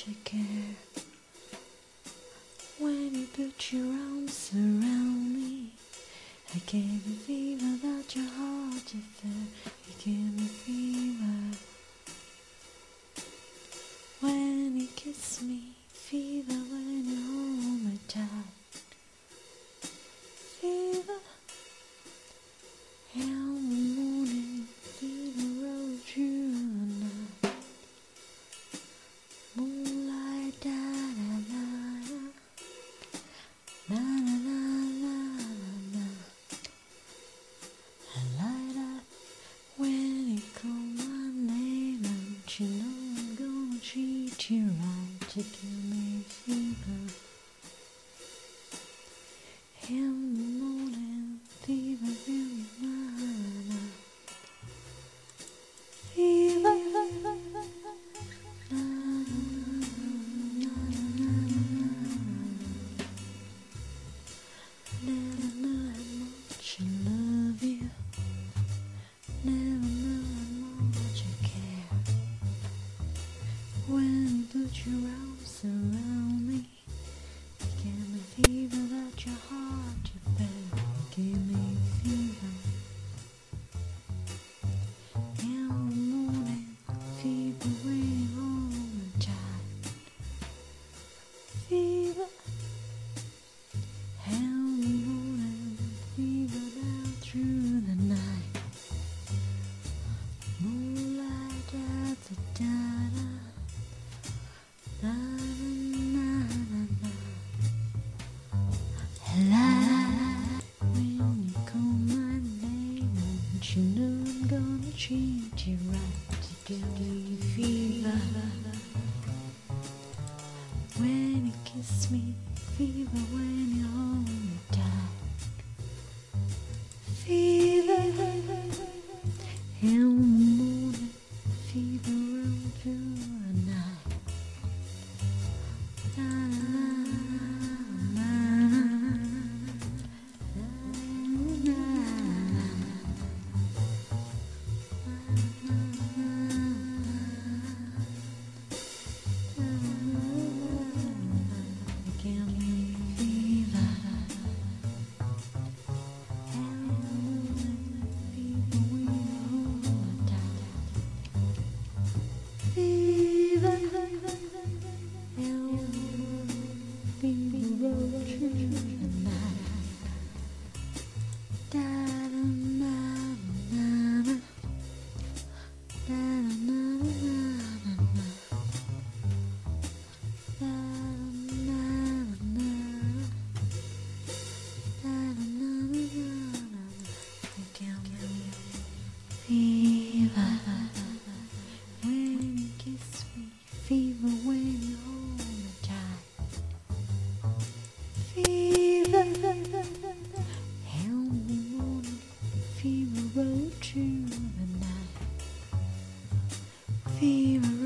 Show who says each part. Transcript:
Speaker 1: much I care when you put your arms around me. I gave you fever that your heart to feel. You gave me fever when you kiss me, fever when you hold me tight, fever in the morning, fever all through the night, moonlight, da da da da, na na na na na. I light up when you call my name, and you know I'm gonna treat you right to give me fever. In the morning, fever in the night, fever. Never know how much I love you. Never know how much I care when you put your arms around me. You gave me fever that your heart to bear. You gave me fever in the morning, fever when you hold me tight, fever in the morning, fever down through the night, moonlight, da da da da, da na na na. Light when you call my name, and you know I'm gonna treat you right to give you fever when you kiss me, fever when you hold me tight, fever in the morning, fever all through the night, na na na na na. Give me fever, fever when you hold me tight, fever, fever all through the night, da da na na na, da da na na na na. Fever when you kiss me, fever when you hold me tight, fever in the morning, fever all through the night, fever